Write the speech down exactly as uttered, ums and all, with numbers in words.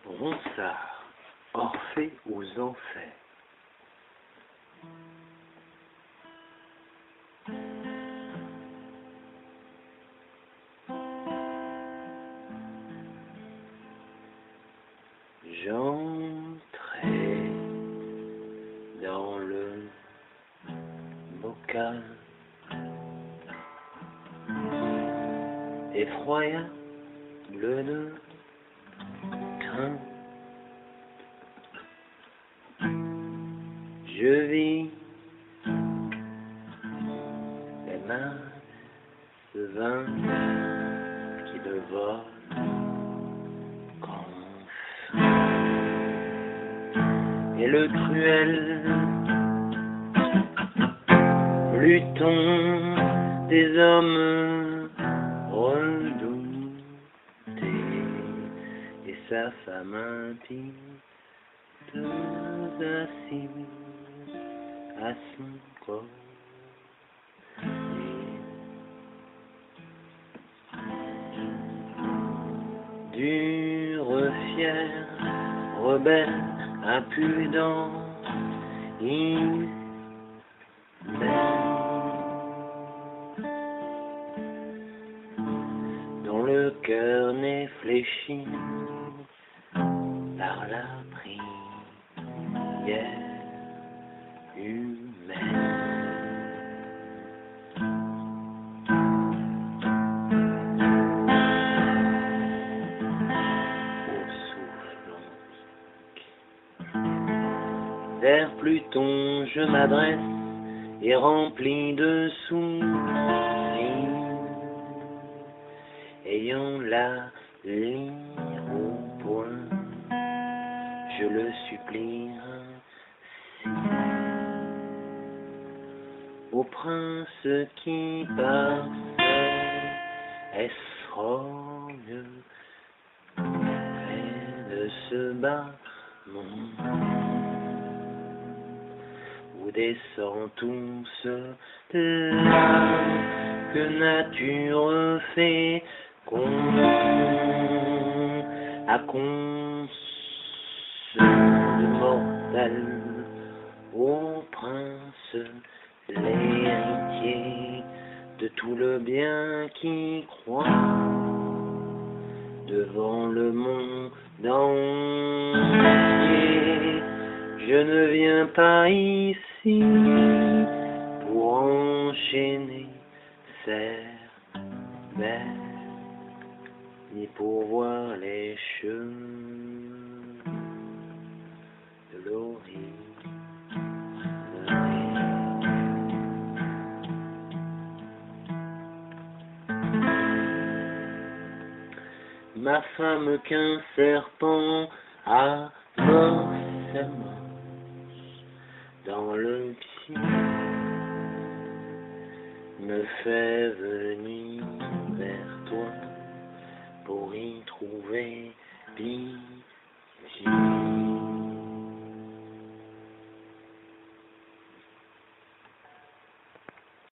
Ronsard, Orphée aux enfers. J'entrais dans le bocal, effroyable de crainte. Je vis les mains se vin qui me volent comme et le cruel luton des hommes redoutés et sa femme impie assise à son corps. Dure, fier, rebelle, impudent, il dont le cœur n'est fléchi par la prière humaine. Vers Pluton je m'adresse et rempli de soucis, ayant la lyre au point, je le supplie ainsi. Au prince qui passe, est-ce rogne près de ce bas monde où descend tout ce l'âme que nature fait qu'on a conçu de mortel. Ô prince, l'héritier de tout le bien qui croit devant le monde entier, je ne viens pas ici pour enchaîner faire belle, ni pour voir les cheveux de l'orient. Ma femme qu'un serpent a mort sa manche dans le pied me fait venir vers toi pour y trouver pitié.